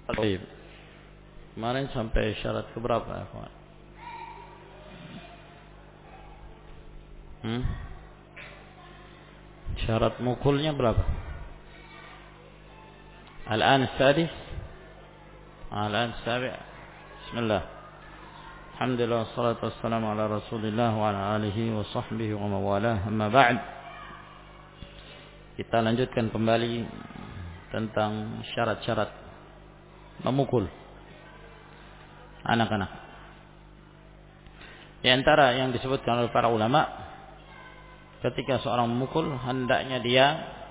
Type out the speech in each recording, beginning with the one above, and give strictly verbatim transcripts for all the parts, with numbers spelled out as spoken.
Baik. Kemarin sampai syarat keberapa ya, kawan? Hmm? Syarat mukulnya berapa? Al-an sadis? Al-an sabi'. Bismillah. Alhamdulillah wassalatu wassalamu ala Rasulillah wa ala alihi wa sahbihi wa mawalah. Amma ba'd. Kita lanjutkan kembali tentang syarat-syarat memukul anak-anak. Di antara yang disebutkan oleh para ulama, ketika seorang memukul, hendaknya dia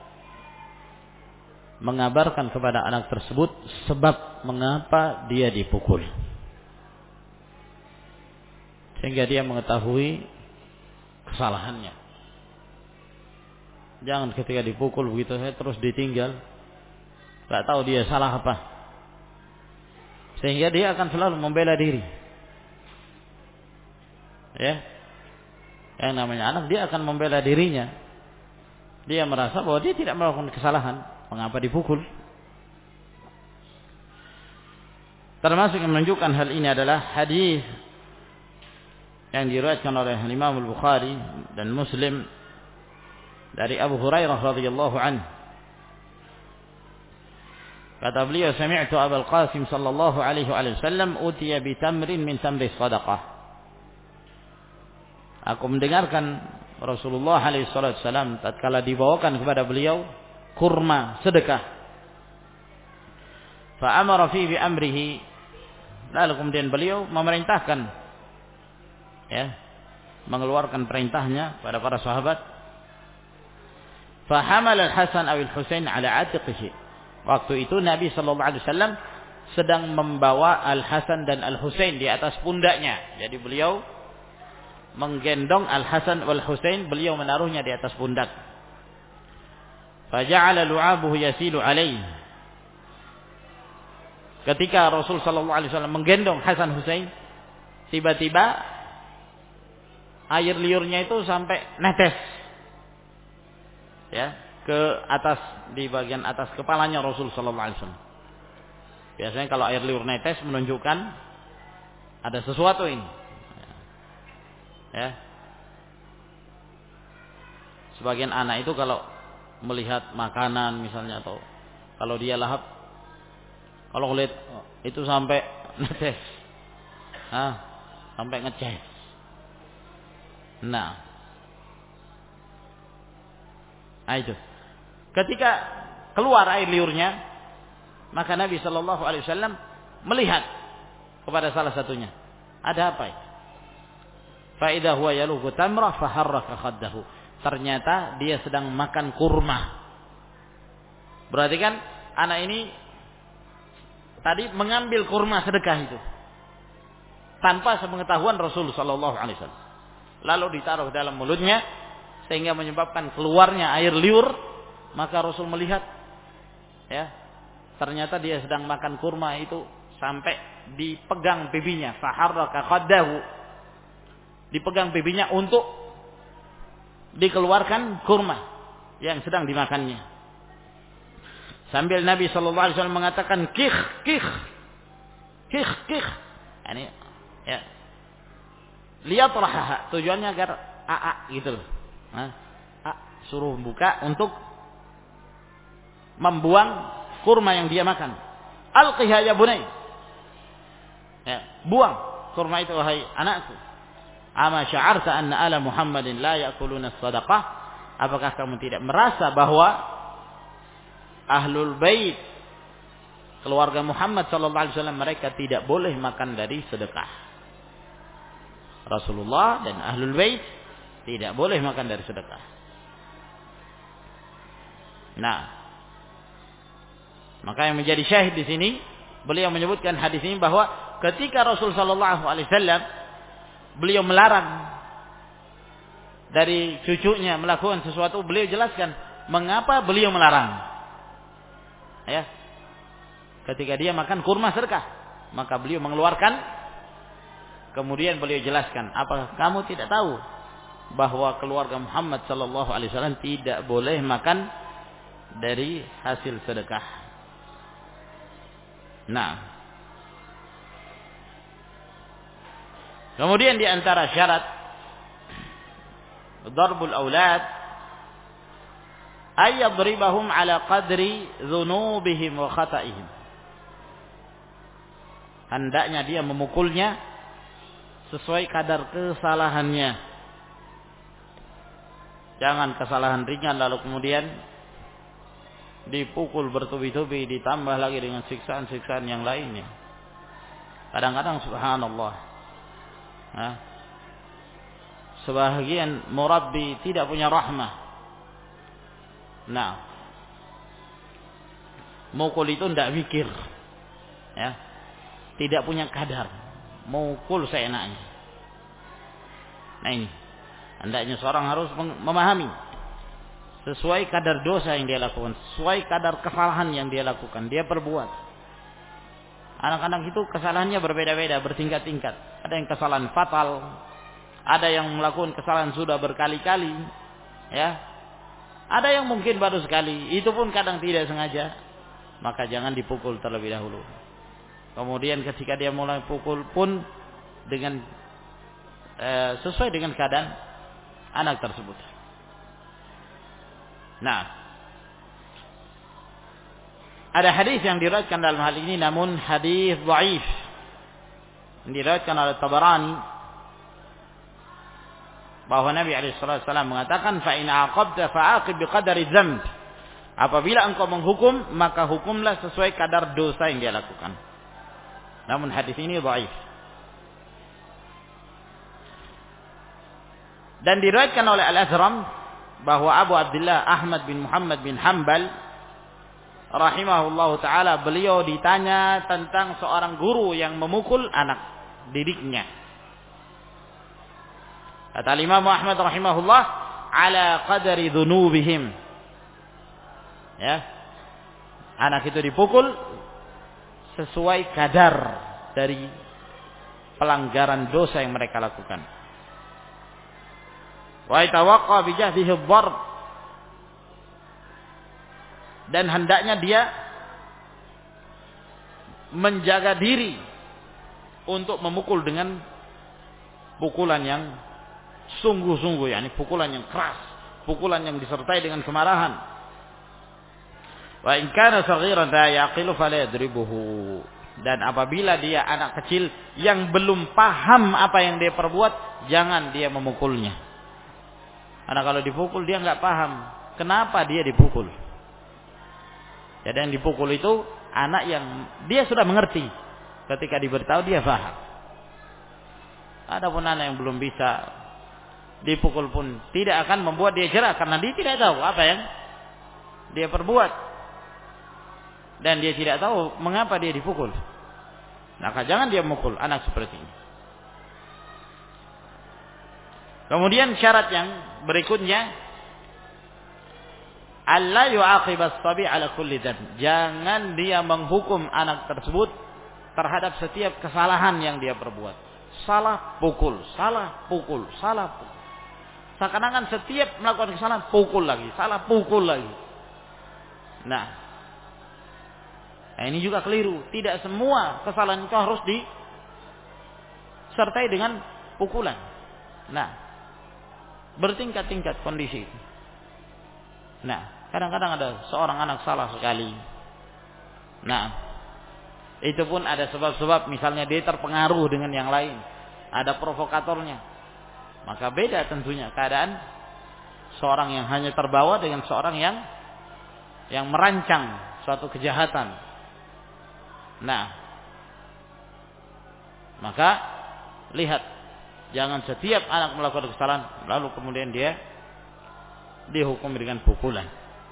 mengabarkan kepada anak tersebut sebab mengapa dia dipukul, sehingga dia mengetahui kesalahannya. Jangan ketika dipukul begitu saja terus ditinggal, tak tahu dia salah apa, sehingga dia akan selalu membela diri. Ya, yang namanya anak, dia akan membela dirinya. Dia merasa bahwa dia tidak melakukan kesalahan, mengapa dipukul. Termasuk yang menunjukkan hal ini adalah hadis yang diriwayatkan oleh Imam Al-Bukhari dan Muslim dari Abu Hurairah radhiyallahu anhu. Kata beliau, sami'tu Abul Qasim sallallahu alaihi wasallam utiya bi tamrin min tamri sadaqah. Aku mendengarkan Rasulullah alaihi wasallam tatkala dibawakan kepada beliau kurma sedekah. Fa amara fi bi amrihi. Lalu kemudian beliau memerintahkan, ya, mengeluarkan perintahnya pada para sahabat. Fa hamal al-Hasan aw al-Husain ala atiqihi. Waktu itu Nabi sallallahu alaihi wasallam sedang membawa Al-Hasan dan Al-Husain di atas pundaknya. Jadi beliau menggendong Al-Hasan wal Husain, beliau menaruhnya di atas pundak. Faja'ala lu'abuhu yasilu alaihi. Ketika Rasul sallallahu alaihi wasallam menggendong Hasan Husain, tiba-tiba air liurnya itu sampai netes, ya, ke atas, di bagian atas kepalanya Rasul sallallahu alaihi wasallam. Biasanya kalau air liur netes menunjukkan ada sesuatu ini. Ya. Sebagian anak itu kalau melihat makanan misalnya, atau kalau dia lahap, kalau lihat itu sampai netes, ah, sampai ngeces. Nah, nah itu. Ketika keluar air liurnya, maka Nabi Shallallahu Alaihi Wasallam melihat kepada salah satunya, ada apa itu? Faidah huwa yaluhu tamrah faharraka khaddahu. Ternyata dia sedang makan kurma. Berarti kan anak ini tadi mengambil kurma sedekah itu tanpa sepengetahuan Rasul sallallahu alaihi wasallam. Lalu ditaruh dalam mulutnya sehingga menyebabkan keluarnya air liur, maka Rasul melihat, ya, ternyata dia sedang makan kurma itu sampai dipegang pipinya, faharraka khaddahu. Dipegang pipinya untuk dikeluarkan kurma yang sedang dimakannya. Sambil Nabi sallallahu alaihi wasallam mengatakan kikh kikh kikh kikh. Ini, ya, liyatraha, tujuannya agar aa gitu loh. Nah, a, suruh buka untuk membuang kurma yang dia makan. Alqiha ya bunai. Ya, buang kurma itu wahai anakku. Ama sya'arta anna ala Muhammadin la ya'kuluna sadaqah? Apakah kamu tidak merasa bahwa ahlul bait, keluarga Muhammad sallallahu alaihi wasallam, mereka tidak boleh makan dari sedekah? Rasulullah dan ahlul bait tidak boleh makan dari sedekah. Nah, maka yang menjadi syahid di sini, beliau menyebutkan hadis ini bahwa ketika Rasul sallallahu alaihi wasallam beliau melarang dari cucunya melakukan sesuatu, beliau jelaskan mengapa beliau melarang. Ya, ketika dia makan kurma sedekah, maka beliau mengeluarkan, kemudian beliau jelaskan, apakah kamu tidak tahu bahwa keluarga Muhammad sallallahu alaihi wasallam tidak boleh makan dari hasil sedekah? Nah, kemudian di antara syarat darbul aulad ay yadribahum ala qadri dzunubihim wa khata'ihim. Hendaknya dia memukulnya sesuai kadar kesalahannya. Jangan kesalahan ringan lalu kemudian dipukul bertubi-tubi, ditambah lagi dengan siksaan-siksaan yang lainnya. Kadang-kadang subhanallah, nah, sebahagian murabbi tidak punya rahmah. Nah, mukul itu tidak mikir, ya, tidak punya kadar, mukul seenaknya. Nah ini, hendaknya seorang harus memahami sesuai kadar dosa yang dia lakukan, sesuai kadar kesalahan yang dia lakukan, dia perbuat. Anak-anak itu kesalahannya berbeda-beda, bertingkat-tingkat. Ada yang kesalahan fatal, ada yang melakukan kesalahan sudah berkali-kali, ya. Ada yang mungkin baru sekali, itu pun kadang tidak sengaja. Maka jangan dipukul terlebih dahulu. Kemudian ketika dia mulai pukul pun dengan e, sesuai dengan keadaan anak tersebut. Nah, ada hadis yang diriwayatkan dalam hal ini, namun hadis dhaif. Diriwayatkan oleh Tabarani bahwa Nabi alaihi wasallam mengatakan, fa in aqabta fa'aqib biqadari dzamb. Apabila engkau menghukum, maka hukumlah sesuai kadar dosa yang dia lakukan. Namun hadis ini dhaif. Dan diriwayatkan oleh Al-Azram bahwa Abu Abdullah Ahmad bin Muhammad bin Hanbal rahimahullahu taala, beliau ditanya tentang seorang guru yang memukul anak didiknya. Kata Imam Ahmad rahimahullah, ala qadari dzunubihim. Ya. Anak itu dipukul sesuai kadar dari pelanggaran dosa yang mereka lakukan. Wa yatawaqqa bi jahdihi ad-darb. Dan hendaknya dia menjaga diri untuk memukul dengan pukulan yang sungguh-sungguh, yakni pukulan yang keras, pukulan yang disertai dengan kemarahan. Wa in kana saghiran la yaqilu fala yadribuhu. Dan apabila dia anak kecil yang belum paham apa yang dia perbuat, jangan dia memukulnya. Karena kalau dipukul dia nggak paham kenapa dia dipukul. Jadi yang dipukul itu anak yang dia sudah mengerti. Ketika diberitahu dia paham. Adapun anak yang belum bisa, dipukul pun tidak akan membuat dia jerah karena dia tidak tahu apa yang dia perbuat. Dan dia tidak tahu mengapa dia dipukul. Maka jangan dia memukul anak seperti ini. Kemudian syarat yang berikutnya, alla yu'aqib as-sabi ala kulli dzamb. Jangan dia menghukum anak tersebut terhadap setiap kesalahan yang dia perbuat. Salah pukul, salah pukul, salah pukul. Seakan-akan setiap melakukan kesalahan pukul lagi, salah pukul lagi. Nah, nah ini juga keliru. Tidak semua kesalahan itu harus disertai dengan pukulan. Nah, bertingkat-tingkat kondisi itu. Nah, kadang-kadang ada seorang anak salah sekali. Nah, itu pun ada sebab-sebab, misalnya dia terpengaruh dengan yang lain, ada provokatornya. Maka beda tentunya keadaan seorang yang hanya terbawa dengan seorang yang yang merancang suatu kejahatan. Nah, maka lihat, jangan setiap anak melakukan kesalahan lalu kemudian dia dihukum dengan pukulan.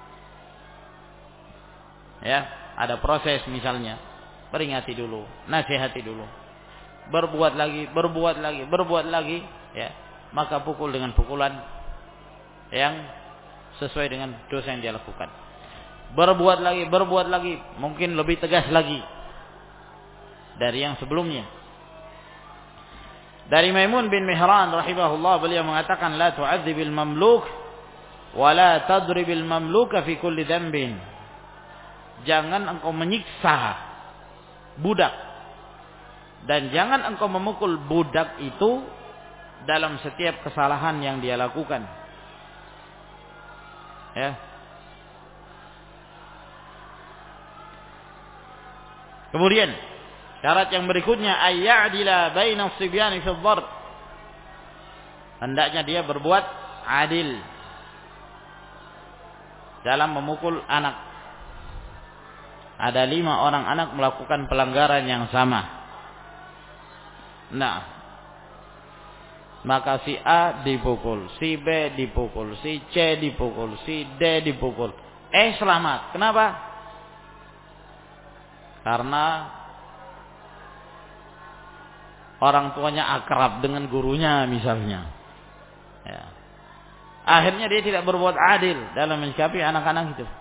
Ya, ada proses misalnya, peringati dulu, nasihati dulu. Berbuat lagi, berbuat lagi, berbuat lagi, ya. Maka pukul dengan pukulan yang sesuai dengan dosa yang dia lakukan. Berbuat lagi, berbuat lagi, mungkin lebih tegas lagi dari yang sebelumnya. Dari Maimun bin Mihran rahimahullah, beliau mengatakan, la tu'adzibil mamluk wa la tadribil mamluka fi kulli dzambin. Jangan engkau menyiksa budak. Dan jangan engkau memukul budak itu dalam setiap kesalahan yang dia lakukan. Ya. Kemudian syarat yang berikutnya ayya'dila baina as-sibyani fi ad-darb. Hendaknya dia berbuat adil dalam memukul anak. Ada lima orang anak melakukan pelanggaran yang sama. Nah, maka si A dipukul, si B dipukul, si C dipukul, si D dipukul. Eh selamat. Kenapa? Karena orang tuanya akrab dengan gurunya misalnya. Ya. Akhirnya dia tidak berbuat adil dalam menyikapi anak-anak itu.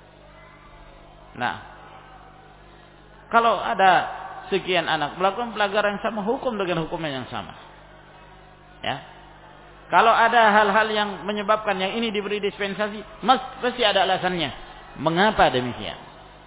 Nah, kalau ada sekian anak melakukan pelanggaran yang sama, hukum dengan hukuman yang sama. Ya. Kalau ada hal-hal yang menyebabkan yang ini diberi dispensasi, pasti ada alasannya. Mengapa demikian?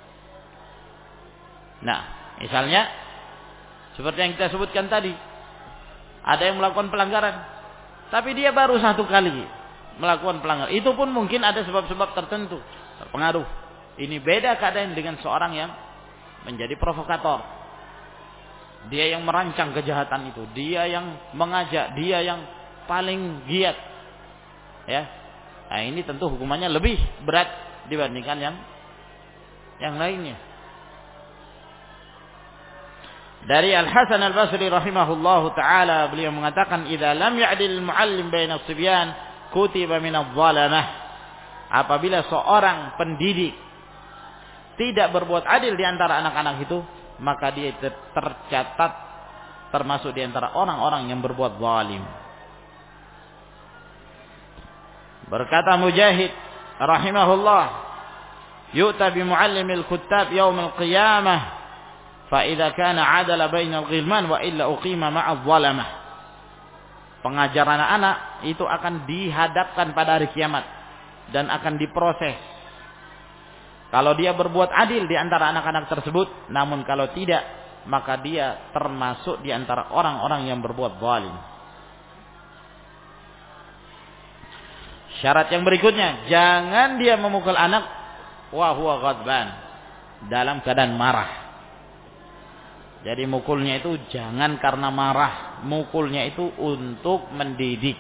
Nah, misalnya seperti yang kita sebutkan tadi, ada yang melakukan pelanggaran, tapi dia baru satu kali melakukan pelanggaran. Itu pun mungkin ada sebab-sebab tertentu terpengaruh. Ini beda keadaan dengan seorang yang menjadi provokator. Dia yang merancang kejahatan itu, dia yang mengajak, dia yang paling giat. Ya. Nah, ini tentu hukumannya lebih berat dibandingkan yang yang lainnya. Dari Al-Hasan Al-Basri rahimahullahu taala, beliau mengatakan, "Idza lam ya'dil muallim baina as-sibyan, kutiba min adh-dhalamah." Apabila seorang pendidik tidak berbuat adil di antara anak-anak itu, maka dia tercatat termasuk di antara orang-orang yang berbuat zalim. Berkata Mujahid rahimahullah, "Yu'ta bi muallimil kuttab yaumil qiyamah, fa idza kana 'adala bainal ghilman wa illa uqima ma'a dhalamah." Pengajar anak-anak itu akan dihadapkan pada hari kiamat dan akan diproses. Kalau dia berbuat adil di antara anak-anak tersebut, namun kalau tidak, maka dia termasuk di antara orang-orang yang berbuat zalim. Syarat yang berikutnya, jangan dia memukul anak wa huwa ghadban, dalam keadaan marah. Jadi mukulnya itu jangan karena marah, mukulnya itu untuk mendidik.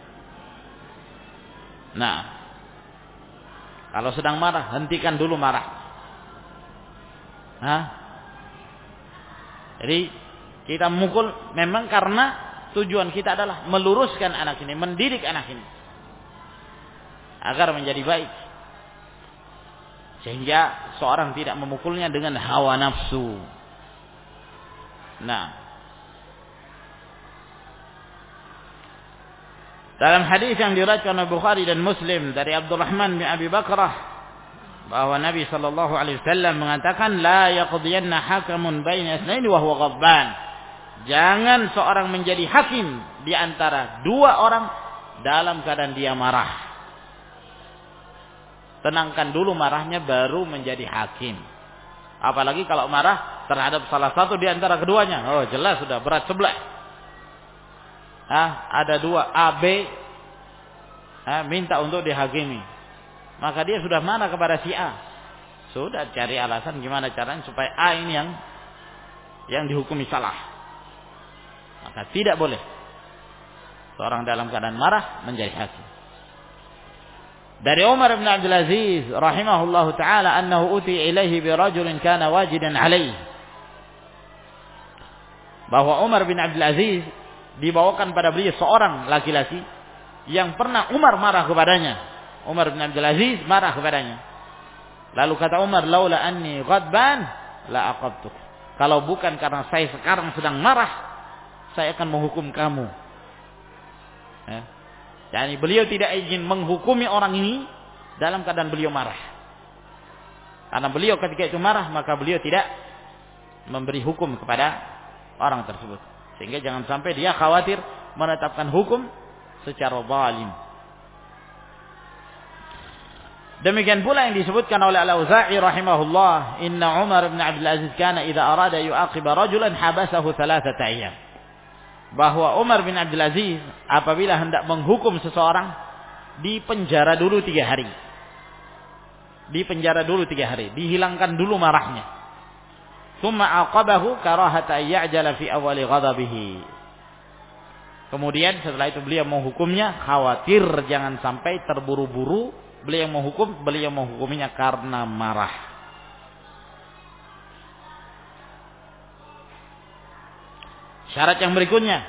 Nah, kalau sedang marah, hentikan dulu marah. Hah? Jadi kita memukul memang karena tujuan kita adalah meluruskan anak ini, mendidik anak ini agar menjadi baik. Sehingga seorang tidak memukulnya dengan hawa nafsu. Nah, dalam hadis yang diriwayatkan oleh Bukhari dan Muslim dari Abdurrahman bin Abi Bakrah, bahwa Nabi sallallahu alaihi wasallam mengatakan, la yaqdiyanna hakamun baina itsnaini wa huwa ghadban. Jangan seorang menjadi hakim di antara dua orang dalam keadaan dia marah. Tenangkan dulu marahnya baru menjadi hakim. Apalagi kalau marah terhadap salah satu di antara keduanya. Oh, jelas sudah berat sebelah. Ah, ada dua A B ah, minta untuk dihakimi, maka dia sudah marah kepada si A. Sudah cari alasan gimana caranya supaya A ini yang yang dihukumi salah. Maka tidak boleh seorang dalam keadaan marah menjadi hakim. Dari Umar bin Abdul Aziz rahimahullahu taala, annahu uti ilaihi bi rajulin kana wajidan alaihi, bahwa Umar bin Abdul Aziz dibawakan pada beliau seorang laki-laki yang pernah Umar marah kepadanya. Umar bin Abdul Aziz marah kepadanya. Lalu kata Umar, laula anni ghadban la aqabtuk. Kalau bukan karena saya sekarang sedang marah, saya akan menghukum kamu. Ya. Yani beliau tidak ingin menghukumi orang ini dalam keadaan beliau marah. Karena beliau ketika itu marah, maka beliau tidak memberi hukum kepada orang tersebut. Sehingga jangan sampai dia khawatir menetapkan hukum secara zalim. Demikian pula yang disebutkan oleh Al-Auza'i rahimahullah, inna Umar bin Abdul Aziz kana idza arada yu'aqiba rajulan habasahu thalathata ayyam. Bahwa Umar bin Abdul Aziz apabila hendak menghukum seseorang dipenjara dulu tiga hari. Dipenjara dulu tiga hari, dihilangkan dulu marahnya. Tsumma aqabahu karahata ya'jala fi awali ghadabihi. Kemudian setelah itu beliau menghukumnya khawatir jangan sampai terburu-buru. Beliau menghukum, beliau menghukuminya karena marah. Syarat yang berikutnya,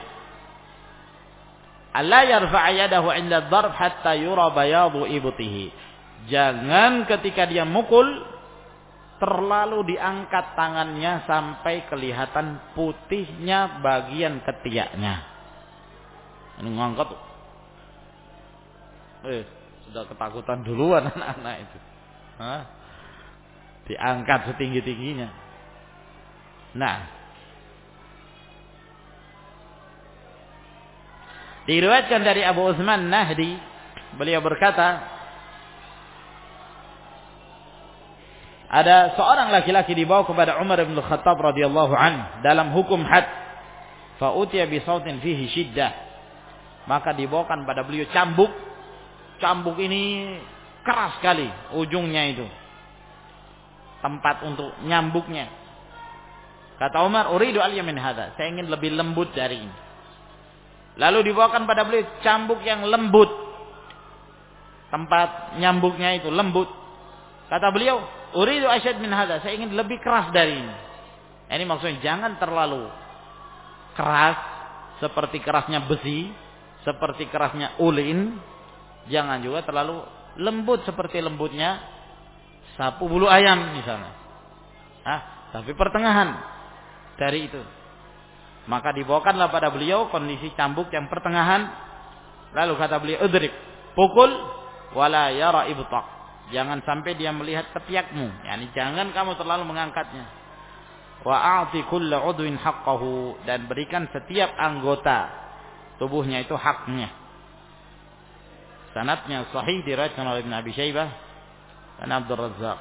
alla yarfa'a yadahu 'inda ad-darb hatta yura bayadu ibtihi. Jangan ketika dia mukul terlalu diangkat tangannya sampai kelihatan putihnya bagian ketiaknya. Ini ngangkat tuh. Eh, sudah ketakutan duluan anak-anak itu. Hah? Diangkat setinggi-tingginya. Nah, diriwayatkan dari Abu Utsman Nahdi, beliau berkata, ada seorang laki-laki dibawa kepada Umar bin Khattab radhiyallahu anhu dalam hukum had. Fa utiya bi sautin fihi shiddah. Maka dibawakan pada beliau cambuk. Cambuk ini keras sekali ujungnya itu. Tempat untuk nyambuknya. Kata Umar, uridu alya min hadza. Saya ingin lebih lembut dari ini. Lalu dibawakan pada beliau cambuk yang lembut. Tempat nyambuknya itu lembut. Kata beliau, uridu asyad min hadza. Saya ingin lebih keras dari ini. Ini maksudnya jangan terlalu keras seperti kerasnya besi, seperti kerasnya ulin. Jangan juga terlalu lembut seperti lembutnya sapu bulu ayam misalnya. Hah? Tapi pertengahan dari itu. Maka dibawakanlah pada beliau kondisi cambuk yang pertengahan. Lalu kata beliau, udrib, pukul wala yara ibtaq. Jangan sampai dia melihat ketiakmu. Yani jangan kamu terlalu mengangkatnya. Wa a'ti kulla udwin haqqahu, dan berikan setiap anggota tubuhnya itu haknya. Sanadnya sahih diriwayatkan oleh Ibnu Abi Syaibah dan Abdul Razzaq.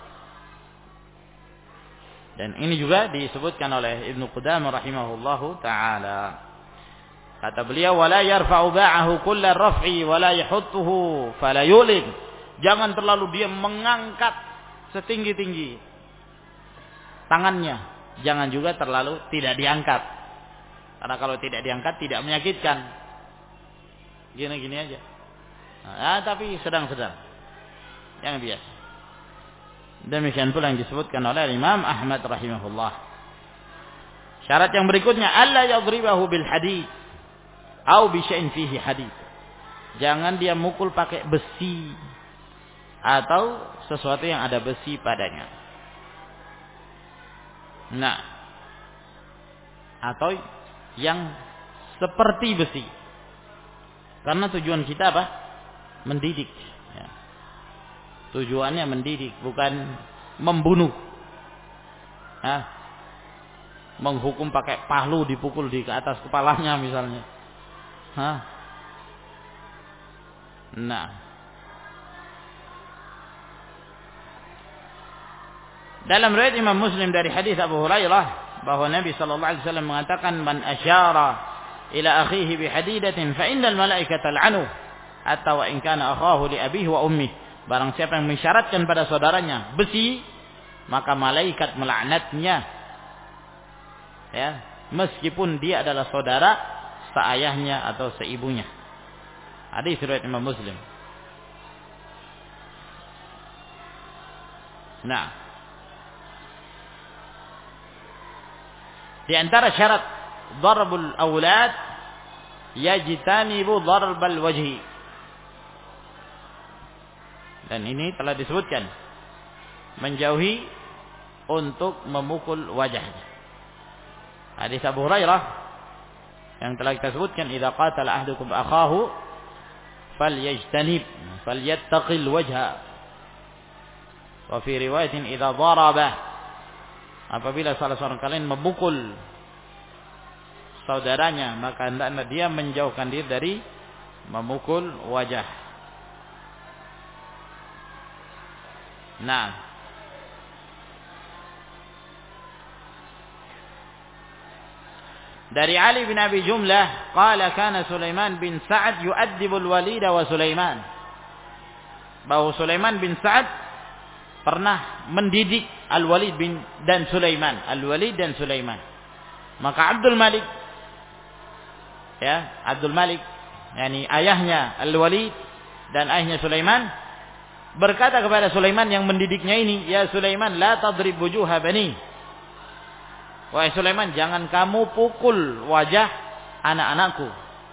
Dan ini juga disebutkan oleh Ibnu Qudamah rahimahullahu taala. Kata beliau, wala yarfa'u ba'ahu kulla raf'i wala yahuttuhu fala yulid. Jangan terlalu dia mengangkat setinggi-tinggi tangannya. Jangan juga terlalu tidak diangkat. Karena kalau tidak diangkat tidak menyakitkan. Gini-gini aja. Nah, tapi sedang-sedang. Yang biasa. Demikian pula yang disebutkan oleh Imam Ahmad rahimahullah. Syarat yang berikutnya, alla yadribahu bil hadid au bi syai'in fihi hadid. Jangan dia mukul pakai besi atau sesuatu yang ada besi padanya. Nah, atau yang seperti besi. Karena tujuan kita apa? Mendidik. Ya. Tujuannya mendidik, bukan membunuh. Hah? Menghukum pakai palu dipukul di ke atas kepalanya misalnya. Hah? Nah. Dalam riwayat Imam Muslim dari hadis Abu Hurairah bahwa Nabi sallallahu alaihi wasallam mengatakan, man asyara ila akhihi bi hadidatin fa innal malaikata al'anuhu hatta wa in kana akhahu li abihi wa ummihi. Barang siapa yang mensyaratkan pada saudaranya besi, maka malaikat melaknatnya. Ya, meskipun dia adalah saudara seayahnya atau seibunya. Hadis riwayat Imam Muslim. Nah, di antara syarat darbul aulad yajtanibu darbal wajhi. Dan ini telah disebutkan, menjauhi untuk memukul wajahnya. Hadis Abu Hurairah yang telah kita sebutkan, idza qatala ahdukum akhahu falyajtanib falyattaqil wajha. Wa fi riwayatin idza daraba, apabila salah seorang kalian memukul saudaranya, maka hendaklah dia menjauhkan diri dari memukul wajah. Nah, dari Ali bin Abi Jumlah, qala kana Sulaiman bin Sa'ad yu'addibu al-Walid wa Sulaiman. Bahwa Sulaiman bin Sa'ad pernah mendidik Al-Walid bin dan Sulaiman, Al-Walid dan Sulaiman. Maka Abdul Malik, ya, Abdul Malik, yakni ayahnya Al-Walid dan ayahnya Sulaiman, berkata kepada Sulaiman yang mendidiknya ini, "Ya Sulaiman, la tadrib wujuha bani." Wahai Sulaiman, jangan kamu pukul wajah anak-anakku.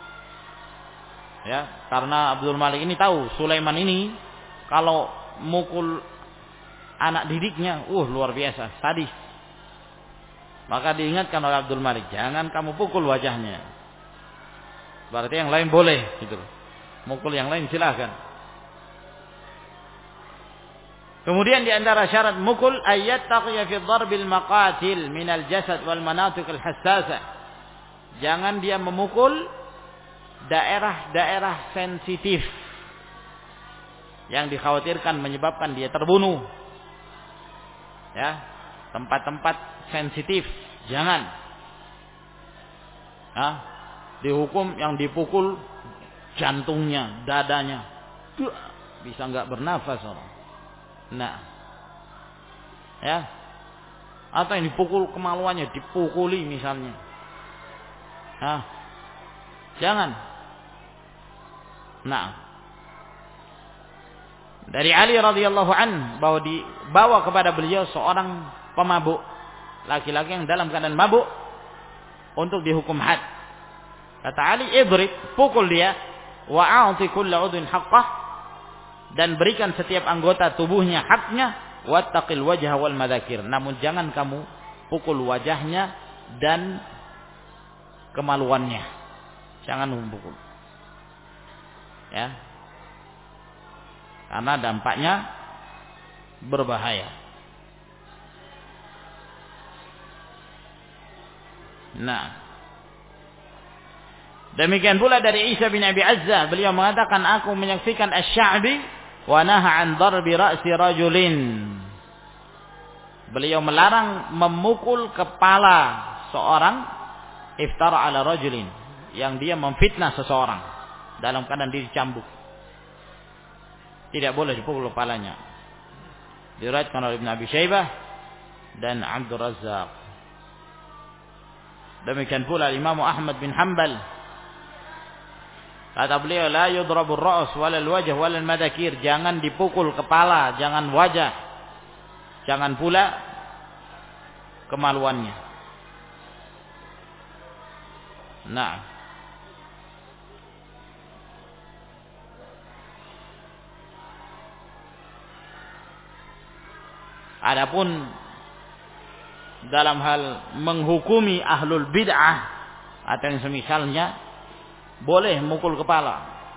Ya, karena Abdul Malik ini tahu Sulaiman ini kalau mukul anak didiknya, uh luar biasa, sadis. Maka diingatkan oleh Abdul Malik, jangan kamu pukul wajahnya. Berarti yang lain boleh, gitu. Mukul yang lain silakan. Kemudian di antara syarat mukul ayat taqiya fi dharbil maqatil minal jasad wal manatiq al hassasah. Jangan dia memukul daerah-daerah sensitif yang dikhawatirkan menyebabkan dia terbunuh. Ya, tempat-tempat sensitif jangan. Nah, dihukum yang dipukul jantungnya, dadanya. Bisa enggak bernafas orang. Nah, ya, atau yang dipukul kemaluannya, dipukuli misalnya. Nah, jangan. Nah, dari Ali radhiyallahu an bahwa dibawa kepada beliau seorang pemabuk, laki-laki yang dalam keadaan mabuk untuk dihukum had. Kata Ali, idrib, pukul dia, wa a'ti kulla udhin haqqah, dan berikan setiap anggota tubuhnya haknya, wattaqil wajha wal madakir. Namun jangan kamu pukul wajahnya dan kemaluannya. Jangan pukul. Ya. Karena dampaknya berbahaya. Nah, demikian pula dari Isa bin Abi Azza, beliau mengatakan, aku menyaksikan Asy-Sya'bi wa naha an darbi ra'si rajulin. Beliau melarang memukul kepala seorang, iftara ala rajulin, yang dia memfitnah seseorang dalam keadaan dia dicambuk. Tidak boleh dipukul kepalanya. Diriwayatkan oleh Ibnu Abi Syaibah dan Abdul Razzaq. Demikian pula Imam Ahmad bin Hanbal, kata beliau, la yudrabu ar-ra's wala al-wajh wala al-madakir. Jangan dipukul kepala, jangan wajah, jangan pula kemaluannya. Nah, adapun dalam hal menghukumi ahlul bid'ah atau yang semisalnya, boleh mukul kepala.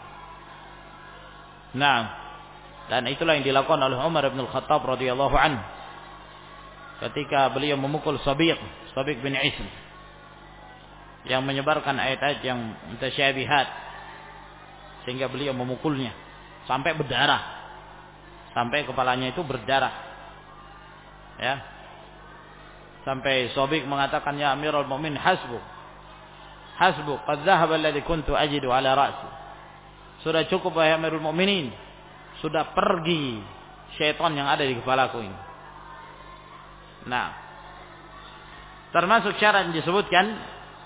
Nah, dan itulah yang dilakukan oleh Umar bin Al-Khattab radhiyallahu anhu ketika beliau memukul Sabiq, Sabiq bin Ism, yang menyebarkan ayat-ayat yang mutasyabihat, sehingga beliau memukulnya sampai berdarah, sampai kepalanya itu berdarah. Ya. Sampai Sabiq mengatakan, ya Amirul Mukminin, hasbuk. Hasbuk, qad dhahaba alladhi kuntu ajidu ala ra'si. Sudah cukup wahai Amirul Mukminin. Sudah pergi syaitan yang ada di kepalaku ini. Nah, termasuk syarat yang disebutkan,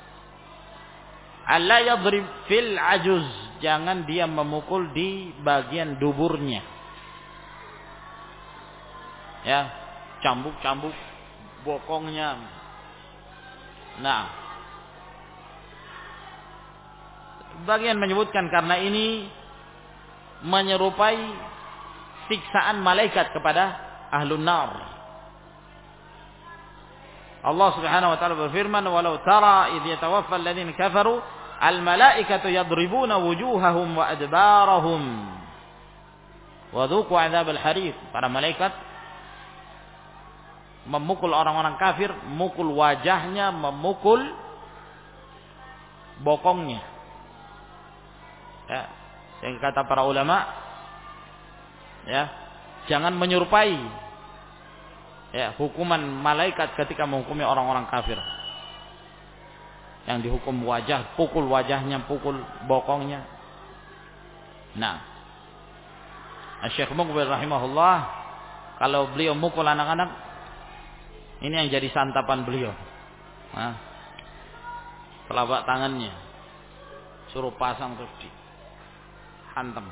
alla yadrib fil ajuz, jangan dia memukul di bagian duburnya. Ya, cambuk-cambuk bokongnya. Nah, bagian menyebutkan karena ini menyerupai siksaan malaikat kepada ahlun nar. Allah Subhanahu wa taala berfirman, "Walau tara idh yatawaffa alladziina kafaru al-malaikatu yadribuna wujuhahum wa adbarahum wa dhuqu 'adzabal hariq." Para malaikat memukul orang-orang kafir, memukul wajahnya, memukul bokongnya. Ya, yang kata para ulama, ya, Jangan menyerupai ya hukuman malaikat ketika menghukumi orang-orang kafir. Yang dihukum wajah, pukul wajahnya, pukul bokongnya. Nah, Syekh Muqbil rahimahullah, kalau beliau mukul anak-anak, ini yang jadi santapan beliau. Nah, telapak tangannya suruh pasang terus di hantam.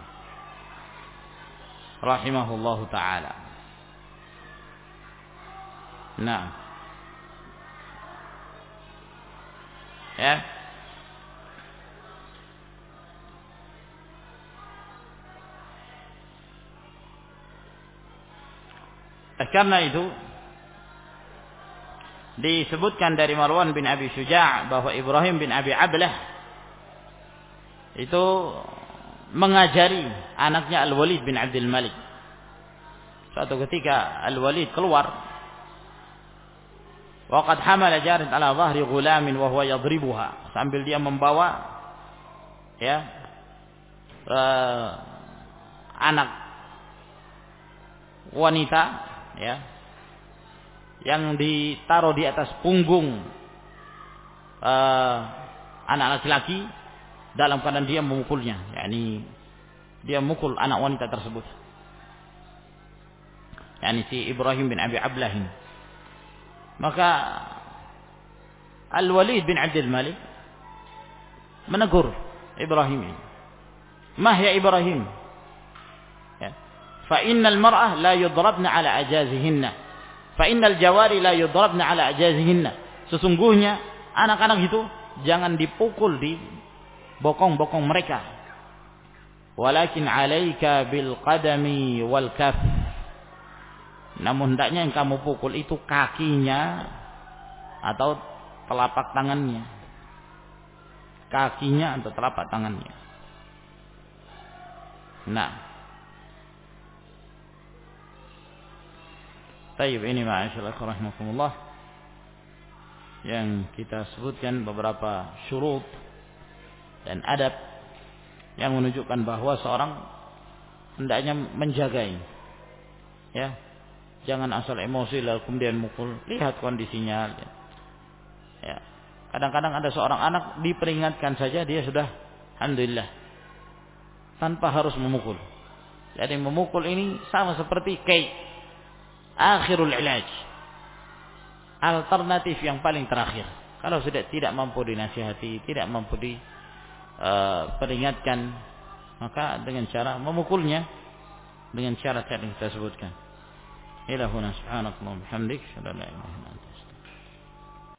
Rahimahullahu ta'ala. Nah, ya, karena itu disebutkan dari Marwan bin Abi Syuja' bahwa Ibrahim bin Abi Ablah itu mengajari anaknya Al-Walid bin Abdul Malik. Suatu ketika Al-Walid keluar, waqad hamala jarin ala dhahri ghulamin wa huwa yadribuha, sambil dia membawa ya uh, anak wanita ya yang ditaruh di atas punggung uh, anak laki-laki dalam keadaan dia memukulnya, yakni dia memukul anak wanita tersebut, yakni si Ibrahim bin Abi Ablah ini. Maka Al-Walid bin Abdul Malik menegur Ibrahim ini. Mah ya Ibrahim, ya, fa innal mar'ah la yudrabna ala ajazihinna, fa innal jawari la yudrabna ala ajazihinna. Sesungguhnya anak-anak itu jangan dipukul di bokong-bokong mereka. Walakin 'alaika bil qadami wal kaf. Namun hendaknya yang kamu pukul itu kakinya atau telapak tangannya. Kakinya atau telapak tangannya. Nah. Baik, ini ma'asyiral rahimakumullah yang kita sebutkan beberapa syurut dan adab yang menunjukkan bahwa seorang hendaknya menjaga ini. Ya. Jangan asal emosi lalu kemudian mukul. Lihat kondisinya. Ya. Kadang-kadang ada seorang anak diperingatkan saja dia sudah alhamdulillah tanpa harus memukul. Jadi memukul ini sama seperti kay akhirul ilaj. Alternatif yang paling terakhir. Kalau sudah tidak mampu dinasihati, tidak mampu di uh, peringatkan, maka dengan cara memukulnya dengan syarat yang kita sebutkan. Ilahuna subhanakallah bihamdik, syada la ilaha illa anta.